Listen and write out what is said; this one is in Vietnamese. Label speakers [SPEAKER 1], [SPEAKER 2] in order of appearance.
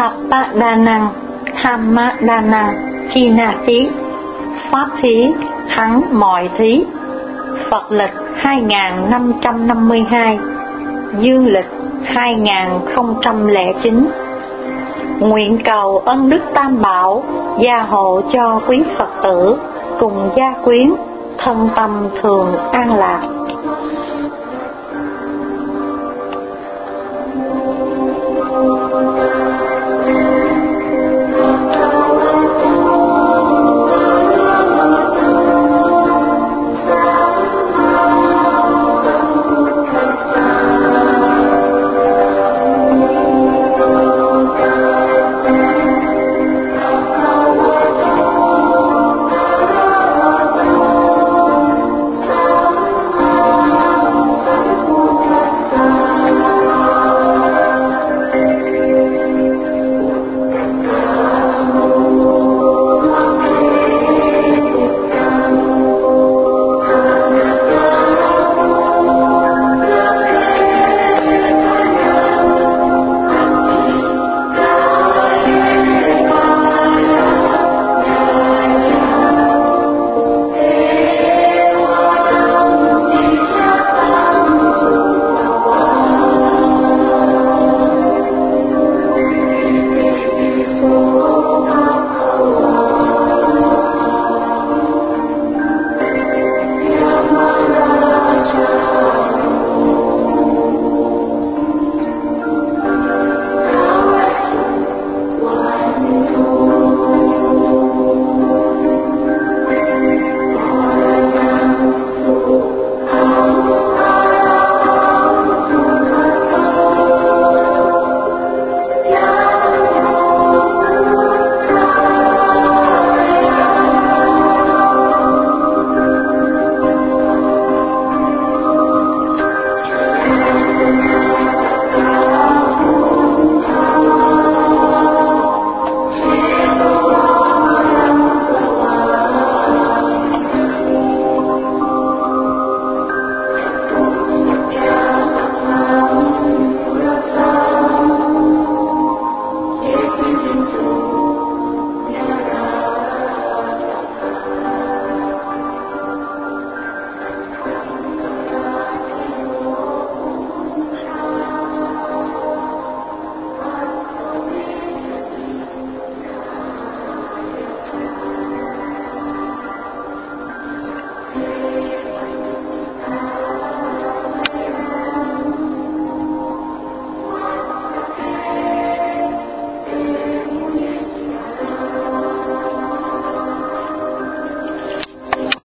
[SPEAKER 1] Sappa đa năng, Thamma đa năng, China thí, Pháp thí, thắng mọi thí. Phật lịch 2552, Dương lịch 2009. Nguyện cầu ân đức Tam Bảo gia hộ cho quý Phật tử cùng gia quyến thân tâm thường an lạc.